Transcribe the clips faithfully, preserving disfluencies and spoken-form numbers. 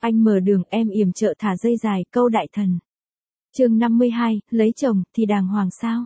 Anh mở đường, em yểm trợ thả dây dài, câu đại thần. Chương năm mươi hai, lấy chồng thì đàng hoàng sao?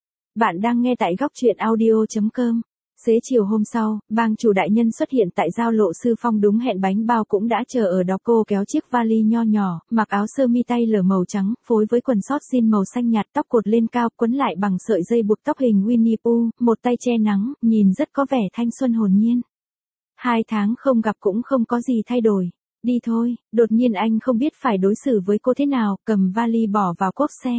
Bạn đang nghe tại góc truyện audio chấm com. Xế chiều hôm sau, bang chủ đại nhân xuất hiện tại giao lộ Sư Phong, đúng hẹn bánh bao cũng đã chờ ở đó. Cô kéo chiếc vali nho nhỏ, mặc áo sơ mi tay lở màu trắng, phối với quần sót jean màu xanh nhạt, tóc cột lên cao, quấn lại bằng sợi dây buộc tóc hình Winnie Pooh, một tay che nắng, nhìn rất có vẻ thanh xuân hồn nhiên. Hai tháng không gặp cũng không có gì thay đổi. Đi thôi. Đột nhiên anh không biết phải đối xử với cô thế nào, cầm vali bỏ vào cốp xe.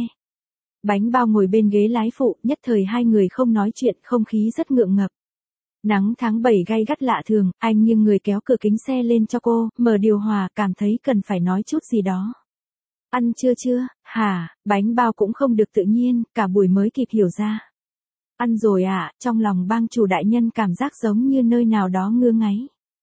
Bánh bao ngồi bên ghế lái phụ, nhất thời hai người không nói chuyện, không khí rất ngượng ngập. Nắng tháng bảy gay gắt lạ thường, anh nghiêng người kéo cửa kính xe lên cho cô, mở điều hòa, cảm thấy cần phải nói chút gì đó. Ăn chưa chưa, hả? Bánh bao cũng không được tự nhiên, cả buổi mới kịp hiểu ra. Ăn rồi ạ, à, trong lòng bang chủ đại nhân cảm giác giống như nơi nào đó ngứa ngáy.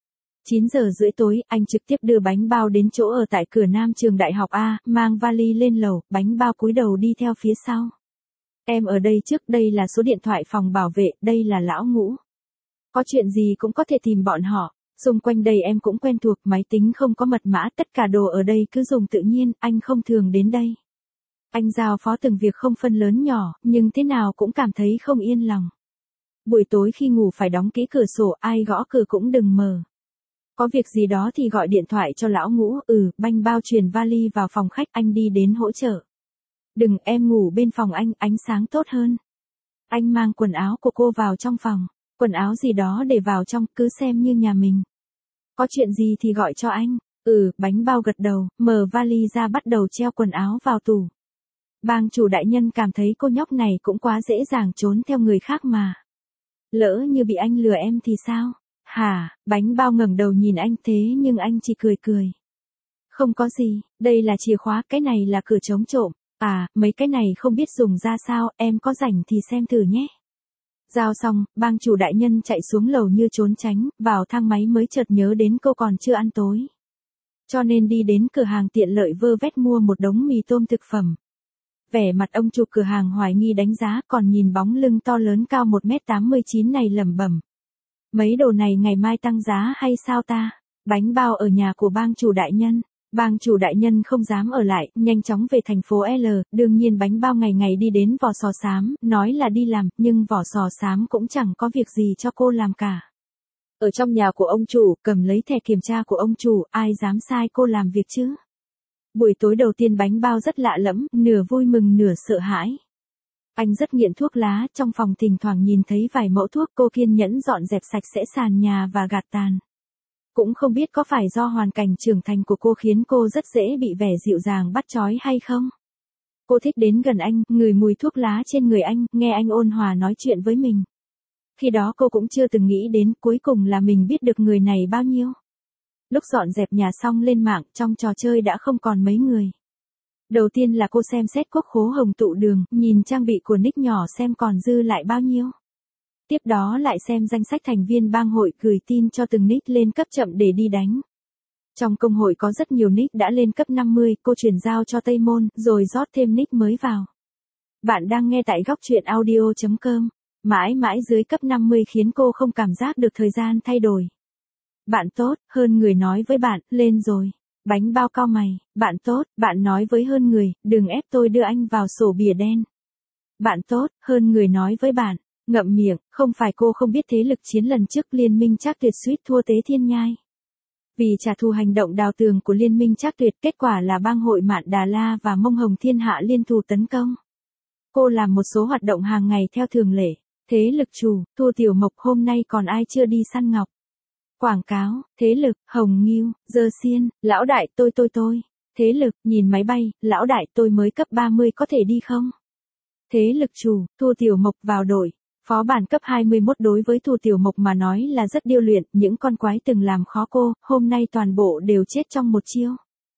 chín giờ rưỡi tối, anh trực tiếp đưa bánh bao đến chỗ ở tại cửa Nam trường đại học A, mang vali lên lầu, bánh bao cúi đầu đi theo phía sau. Em ở đây trước, đây là số điện thoại phòng bảo vệ, đây là lão Ngũ. Có chuyện gì cũng có thể tìm bọn họ, xung quanh đây em cũng quen thuộc, máy tính không có mật mã, tất cả đồ ở đây cứ dùng tự nhiên, anh không thường đến đây. Anh giao phó từng việc không phân lớn nhỏ, nhưng thế nào cũng cảm thấy không yên lòng. Buổi tối khi ngủ phải đóng kỹ cửa sổ, ai gõ cửa cũng đừng mở. Có việc gì đó thì gọi điện thoại cho lão Ngũ. Ừ, bánh bao truyền vali vào phòng khách, anh đi đến hỗ trợ. Đừng, em ngủ bên phòng anh, ánh sáng tốt hơn. Anh mang quần áo của cô vào trong phòng. Quần áo gì đó để vào trong, cứ xem như nhà mình. Có chuyện gì thì gọi cho anh. Ừ, bánh bao gật đầu, mở vali ra bắt đầu treo quần áo vào tủ. Bang chủ đại nhân cảm thấy cô nhóc này cũng quá dễ dàng trốn theo người khác mà. Lỡ như bị anh lừa em thì sao? Hả? Bánh bao ngẩng đầu nhìn anh, thế nhưng anh chỉ cười cười. Không có gì, đây là chìa khóa, cái này là cửa chống trộm. À, mấy cái này không biết dùng ra sao, em có rảnh thì xem thử nhé. Giao xong, bang chủ đại nhân chạy xuống lầu như trốn tránh, vào thang máy mới chợt nhớ đến cô còn chưa ăn tối. Cho nên đi đến cửa hàng tiện lợi vơ vét mua một đống mì tôm thực phẩm. Vẻ mặt ông chủ cửa hàng hoài nghi đánh giá, còn nhìn bóng lưng to lớn cao một mét tám mươi chín này lẩm bẩm. Mấy đồ này ngày mai tăng giá hay sao ta? Bánh bao ở nhà của bang chủ đại nhân. Bang chủ đại nhân không dám ở lại, nhanh chóng về thành phố L, đương nhiên bánh bao ngày ngày đi đến Vỏ Sò Xám, nói là đi làm, nhưng Vỏ Sò Xám cũng chẳng có việc gì cho cô làm cả. Ở trong nhà của ông chủ, cầm lấy thẻ kiểm tra của ông chủ, ai dám sai cô làm việc chứ? Buổi tối đầu tiên bánh bao rất lạ lẫm, nửa vui mừng nửa sợ hãi. Anh rất nghiện thuốc lá, trong phòng thỉnh thoảng nhìn thấy vài mẫu thuốc, cô kiên nhẫn dọn dẹp sạch sẽ sàn nhà và gạt tàn. Cũng không biết có phải do hoàn cảnh trưởng thành của cô khiến cô rất dễ bị vẻ dịu dàng bắt chói hay không? Cô thích đến gần anh, ngửi mùi thuốc lá trên người anh, nghe anh ôn hòa nói chuyện với mình. Khi đó cô cũng chưa từng nghĩ đến cuối cùng là mình biết được người này bao nhiêu. Lúc dọn dẹp nhà xong lên mạng, trong trò chơi đã không còn mấy người. Đầu tiên là cô xem xét quốc khố hồng tụ đường, nhìn trang bị của nick nhỏ xem còn dư lại bao nhiêu. Tiếp đó lại xem danh sách thành viên bang hội, gửi tin cho từng nick lên cấp chậm để đi đánh. Trong công hội có rất nhiều nick đã lên cấp năm mươi, cô chuyển giao cho Tây Môn, rồi rót thêm nick mới vào. Bạn đang nghe tại góc truyện audio chấm com. Mãi mãi dưới cấp năm mươi khiến cô không cảm giác được thời gian thay đổi. Bạn tốt, hơn người nói với bạn, lên rồi. Bánh bao cau mày, bạn tốt, bạn nói với hơn người, đừng ép tôi đưa anh vào sổ bìa đen. Bạn tốt, hơn người nói với bạn, ngậm miệng, không phải cô không biết thế lực chiến lần trước Liên minh Trác Tuyệt suýt thua Tế Thiên Nhai. Vì trả thù hành động đào tường của Liên minh Trác Tuyệt, kết quả là bang hội Mạn Đà La và Mông Hồng Thiên Hạ liên thủ tấn công. Cô làm một số hoạt động hàng ngày theo thường lệ. Thế lực chủ, Thu Tiểu Mộc, hôm nay còn ai chưa đi săn ngọc? Quảng cáo, thế lực, Hồng Nghiêu, Dơ Xiên, lão đại, tôi tôi tôi. Thế lực, nhìn máy bay, lão đại, tôi mới cấp ba mươi có thể đi không? Thế lực chủ, Thu Tiểu Mộc vào đội. Phó bản cấp hai mươi mốt đối với Thu Tiểu Mộc mà nói là rất điêu luyện, những con quái từng làm khó cô, hôm nay toàn bộ đều chết trong một chiêu.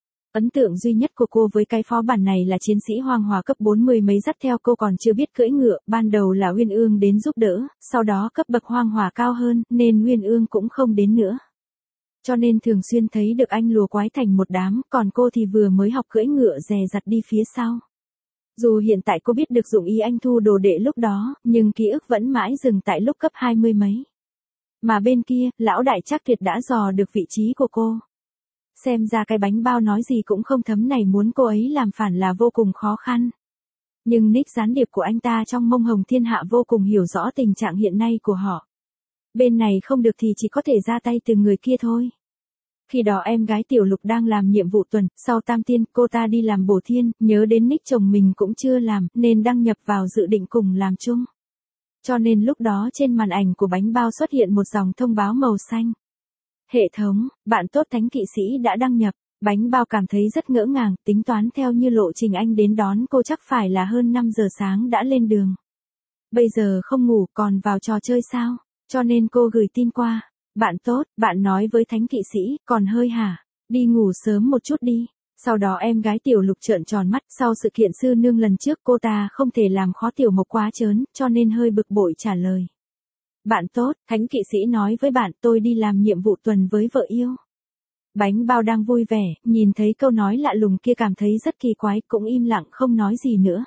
Ấn tượng duy nhất của cô với cái phó bản này là chiến sĩ hoang hòa cấp bốn mươi mấy dắt theo cô còn chưa biết cưỡi ngựa, ban đầu là Uyên Ương đến giúp đỡ, sau đó cấp bậc hoang hòa cao hơn, nên Uyên Ương cũng không đến nữa. Cho nên thường xuyên thấy được anh lùa quái thành một đám, còn cô thì vừa mới học cưỡi ngựa dè dặt đi phía sau. Dù hiện tại cô biết được dụng ý anh thu đồ đệ lúc đó, nhưng ký ức vẫn mãi dừng tại lúc cấp hai mươi mấy. Mà bên kia, lão đại Trác Tuyệt đã dò được vị trí của cô. Xem ra cái bánh bao nói gì cũng không thấm này muốn cô ấy làm phản là vô cùng khó khăn. Nhưng Nick gián điệp của anh ta trong mông hồng thiên hạ vô cùng hiểu rõ tình trạng hiện nay của họ. Bên này không được thì chỉ có thể ra tay từ người kia thôi. Khi đó em gái Tiểu Lục đang làm nhiệm vụ tuần, sau tam tiên, cô ta đi làm bổ thiên, nhớ đến Nick chồng mình cũng chưa làm, nên đăng nhập vào dự định cùng làm chung. Cho nên lúc đó trên màn ảnh của bánh bao xuất hiện một dòng thông báo màu xanh. Hệ thống, bạn tốt Thánh Kỵ Sĩ đã đăng nhập. Bánh bao cảm thấy rất ngỡ ngàng, tính toán theo như lộ trình anh đến đón cô chắc phải là hơn năm giờ sáng đã lên đường. Bây giờ không ngủ còn vào trò chơi sao, cho nên cô gửi tin qua. Bạn tốt, bạn nói với Thánh Kỵ Sĩ, còn hơi hả, đi ngủ sớm một chút đi. Sau đó em gái Tiểu Lục trợn tròn mắt, sau sự kiện sư nương lần trước cô ta không thể làm khó Tiểu Mộc quá trớn, cho nên hơi bực bội trả lời. Bạn tốt, Thánh Kỵ Sĩ nói với bạn tôi đi làm nhiệm vụ tuần với vợ yêu. Bánh bao đang vui vẻ, nhìn thấy câu nói lạ lùng kia cảm thấy rất kỳ quái, cũng im lặng không nói gì nữa.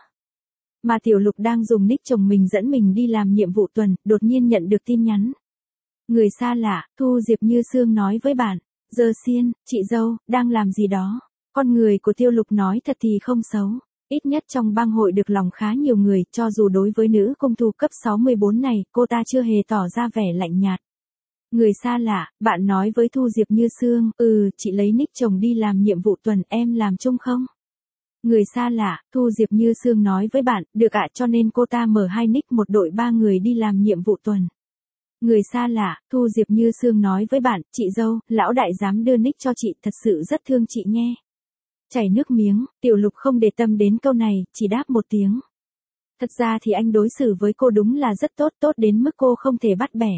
Mà Tiểu Lục đang dùng nick chồng mình dẫn mình đi làm nhiệm vụ tuần, đột nhiên nhận được tin nhắn. Người xa lạ, Thu Diệp Như Sương nói với bạn, giờ xiên, chị dâu, đang làm gì đó. Con người của Tiêu Lục nói thật thì không xấu. Ít nhất trong bang hội được lòng khá nhiều người, cho dù đối với nữ cung thủ cấp sáu mươi bốn này, cô ta chưa hề tỏ ra vẻ lạnh nhạt. Người xa lạ, bạn nói với Thu Diệp Như Sương, ừ, chị lấy nick chồng đi làm nhiệm vụ tuần, em làm chung không? Người xa lạ, Thu Diệp Như Sương nói với bạn, được ạ, cho nên cô ta mở hai nick một đội ba người đi làm nhiệm vụ tuần. Người xa lạ, Thu Diệp Như Sương nói với bạn, chị dâu, lão đại dám đưa nick cho chị, thật sự rất thương chị nghe. Chảy nước miếng, Tiểu Lục không để tâm đến câu này, chỉ đáp một tiếng. Thật ra thì anh đối xử với cô đúng là rất tốt, tốt đến mức cô không thể bắt bẻ.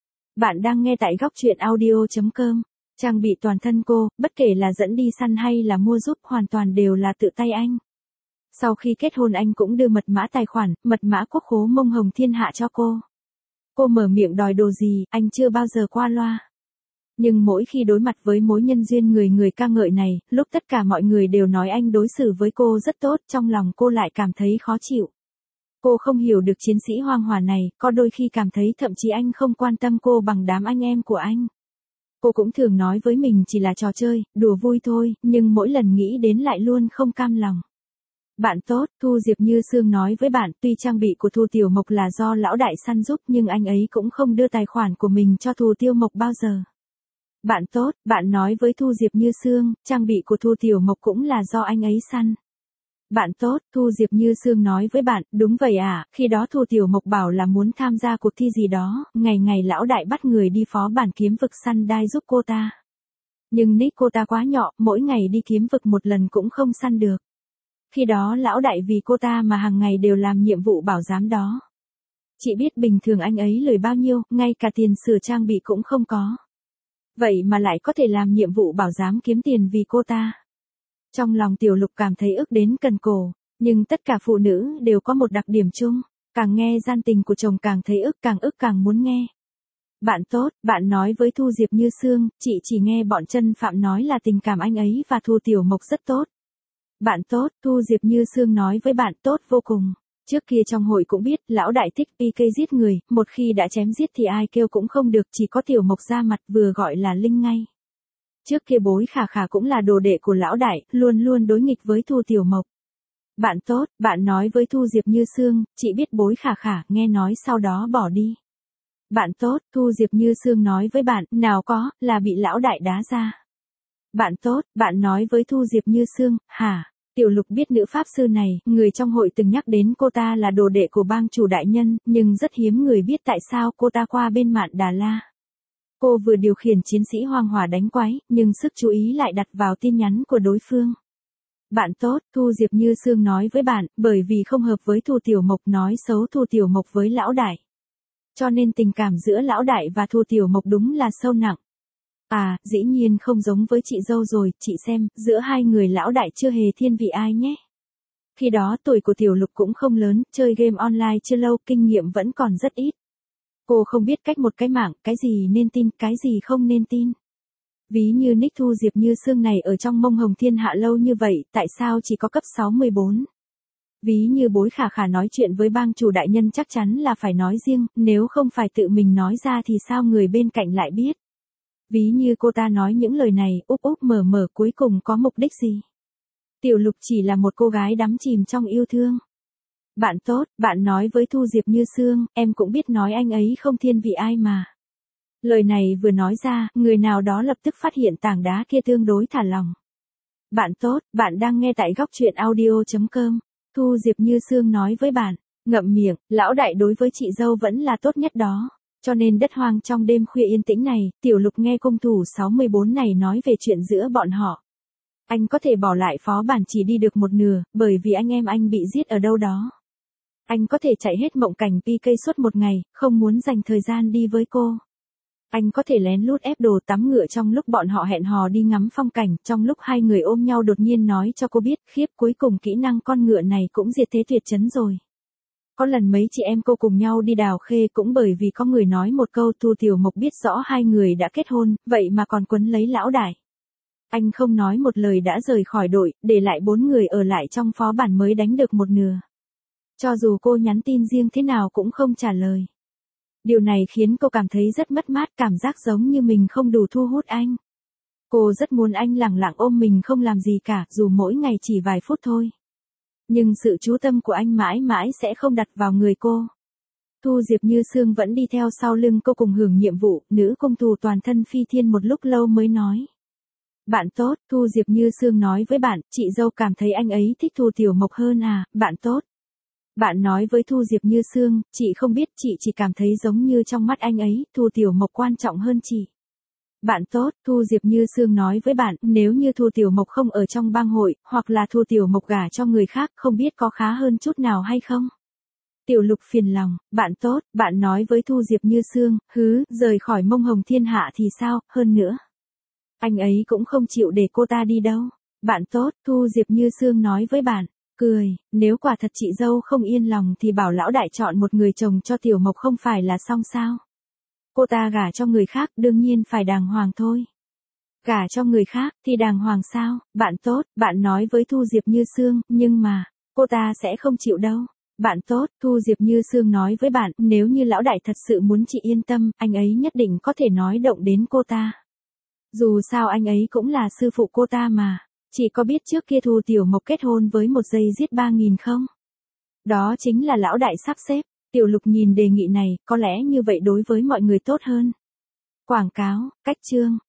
Bạn đang nghe tại góc truyện audio chấm com. Trang bị toàn thân cô, bất kể là dẫn đi săn hay là mua giúp hoàn toàn đều là tự tay anh. Sau khi kết hôn anh cũng đưa mật mã tài khoản, mật mã quốc khố mông hồng thiên hạ cho cô. Cô mở miệng đòi đồ gì, anh chưa bao giờ qua loa. Nhưng mỗi khi đối mặt với mối nhân duyên người người ca ngợi này, lúc tất cả mọi người đều nói anh đối xử với cô rất tốt, trong lòng cô lại cảm thấy khó chịu. Cô không hiểu được chiến sĩ hoang hòa này, có đôi khi cảm thấy thậm chí anh không quan tâm cô bằng đám anh em của anh. Cô cũng thường nói với mình chỉ là trò chơi, đùa vui thôi, nhưng mỗi lần nghĩ đến lại luôn không cam lòng. Bạn tốt, Thu Diệp Như Sương nói với bạn, tuy trang bị của Thu Tiểu Mộc là do lão đại săn giúp nhưng anh ấy cũng không đưa tài khoản của mình cho Thu Tiêu Mộc bao giờ. Bạn tốt, bạn nói với Thu Diệp Như Sương, trang bị của Thu Tiểu Mộc cũng là do anh ấy săn. Bạn tốt, Thu Diệp Như Sương nói với bạn, đúng vậy à, khi đó Thu Tiểu Mộc bảo là muốn tham gia cuộc thi gì đó, ngày ngày lão đại bắt người đi phó bản kiếm vực săn đai giúp cô ta. Nhưng nick cô ta quá nhỏ, mỗi ngày đi kiếm vực một lần cũng không săn được. Khi đó lão đại vì cô ta mà hàng ngày đều làm nhiệm vụ bảo giám đó. Chị biết bình thường anh ấy lười bao nhiêu, ngay cả tiền sửa trang bị cũng không có. Vậy mà lại có thể làm nhiệm vụ bảo giám kiếm tiền vì cô ta. Trong lòng Tiểu Lục cảm thấy ức đến cần cổ, nhưng tất cả phụ nữ đều có một đặc điểm chung, càng nghe gian tình của chồng càng thấy ức, càng ức càng muốn nghe. Bạn tốt, bạn nói với Thu Diệp Như Sương, chị chỉ nghe bọn chân phạm nói là tình cảm anh ấy và Thu Tiểu Mộc rất tốt. Bạn tốt, Thu Diệp Như Sương nói với bạn tốt vô cùng. Trước kia trong hội cũng biết, lão đại thích pê ca giết người, một khi đã chém giết thì ai kêu cũng không được, chỉ có Tiểu Mộc ra mặt vừa gọi là linh ngay. Trước kia bối khả khả cũng là đồ đệ của lão đại, luôn luôn đối nghịch với Thu Tiểu Mộc. Bạn tốt, bạn nói với Thu Diệp Như Sương, chị biết bối khả khả, nghe nói sau đó bỏ đi. Bạn tốt, Thu Diệp Như Sương nói với bạn, nào có, là bị lão đại đá ra. Bạn tốt, bạn nói với Thu Diệp Như Sương, hả? Tiểu Lục biết nữ pháp sư này, người trong hội từng nhắc đến cô ta là đồ đệ của bang chủ đại nhân, nhưng rất hiếm người biết tại sao cô ta qua bên Mạn Đà La. Cô vừa điều khiển chiến sĩ hoang hòa đánh quái, nhưng sức chú ý lại đặt vào tin nhắn của đối phương. Bạn tốt, Thu Diệp Như Sương nói với bạn, bởi vì không hợp với Thu Tiểu Mộc nói xấu Thu Tiểu Mộc với lão đại. Cho nên tình cảm giữa lão đại và Thu Tiểu Mộc đúng là sâu nặng. À, dĩ nhiên không giống với chị dâu rồi, chị xem, giữa hai người lão đại chưa hề thiên vị ai nhé. Khi đó tuổi của Tiểu Lục cũng không lớn, chơi game online chưa lâu, kinh nghiệm vẫn còn rất ít. Cô không biết cách một cái mạng, cái gì nên tin, cái gì không nên tin. Ví như nick Thu Diệp Như Sương này ở trong mông hồng thiên hạ lâu như vậy, tại sao chỉ có cấp sáu mươi bốn? Ví như bối khả khả nói chuyện với bang chủ đại nhân chắc chắn là phải nói riêng, nếu không phải tự mình nói ra thì sao người bên cạnh lại biết. Ví như cô ta nói những lời này úp úp mở mở cuối cùng có mục đích gì? Tiểu Lục chỉ là một cô gái đắm chìm trong yêu thương. Bạn tốt, bạn nói với Thu Diệp Như Sương, em cũng biết nói anh ấy không thiên vị ai mà. Lời này vừa nói ra, người nào đó lập tức phát hiện tảng đá kia tương đối thả lòng. Bạn tốt, bạn đang nghe tại góc truyện audio.com. Thu Diệp Như Sương nói với bạn, ngậm miệng, lão đại đối với chị dâu vẫn là tốt nhất đó. Cho nên đất hoang trong đêm khuya yên tĩnh này, Tiểu Lục nghe cung thủ sáu mươi bốn này nói về chuyện giữa bọn họ. Anh có thể bỏ lại phó bản chỉ đi được một nửa, bởi vì anh em anh bị giết ở đâu đó. Anh có thể chạy hết mộng cảnh pê ca suốt một ngày, không muốn dành thời gian đi với cô. Anh có thể lén lút ép đồ tắm ngựa trong lúc bọn họ hẹn hò đi ngắm phong cảnh, trong lúc hai người ôm nhau đột nhiên nói cho cô biết, khiếp cuối cùng kỹ năng con ngựa này cũng diệt thế tuyệt chấn rồi. Có lần mấy chị em cô cùng nhau đi đào khê cũng bởi vì có người nói một câu Thu Tiểu Mộc biết rõ hai người đã kết hôn, vậy mà còn quấn lấy lão đại. Anh không nói một lời đã rời khỏi đội, để lại bốn người ở lại trong phó bản mới đánh được một nửa. Cho dù cô nhắn tin riêng thế nào cũng không trả lời. Điều này khiến cô cảm thấy rất mất mát, cảm giác giống như mình không đủ thu hút anh. Cô rất muốn anh lẳng lặng ôm mình không làm gì cả, dù mỗi ngày chỉ vài phút thôi. Nhưng sự chú tâm của anh mãi mãi sẽ không đặt vào người cô. Thu Diệp Như Sương vẫn đi theo sau lưng cô cùng hưởng nhiệm vụ, nữ cung thủ toàn thân phi thiên một lúc lâu mới nói. Bạn tốt, Thu Diệp Như Sương nói với bạn, chị dâu cảm thấy anh ấy thích Thu Tiểu Mộc hơn à, bạn tốt. Bạn nói với Thu Diệp Như Sương, chị không biết, chị chỉ cảm thấy giống như trong mắt anh ấy, Thu Tiểu Mộc quan trọng hơn chị. Bạn tốt, Thu Diệp Như Sương nói với bạn, nếu như Thu Tiểu Mộc không ở trong bang hội, hoặc là Thu Tiểu Mộc gả cho người khác, không biết có khá hơn chút nào hay không? Tiểu Lục phiền lòng, bạn tốt, bạn nói với Thu Diệp Như Sương, hứ, rời khỏi mông hồng thiên hạ thì sao, hơn nữa. Anh ấy cũng không chịu để cô ta đi đâu. Bạn tốt, Thu Diệp Như Sương nói với bạn, cười, nếu quả thật chị dâu không yên lòng thì bảo lão đại chọn một người chồng cho Tiểu Mộc không phải là xong sao? Cô ta gả cho người khác đương nhiên phải đàng hoàng thôi. Gả cho người khác thì đàng hoàng sao? Bạn tốt, bạn nói với Thu Diệp Như Sương, nhưng mà, cô ta sẽ không chịu đâu. Bạn tốt, Thu Diệp Như Sương nói với bạn, nếu như lão đại thật sự muốn chị yên tâm, anh ấy nhất định có thể nói động đến cô ta. Dù sao anh ấy cũng là sư phụ cô ta mà. Chị có biết trước kia Thu Tiểu Mộc kết hôn với một giây giết ba nghìn không? Đó chính là lão đại sắp xếp. Tiểu Lục nhìn đề nghị này, có lẽ như vậy đối với mọi người tốt hơn. Quảng cáo, cách chương.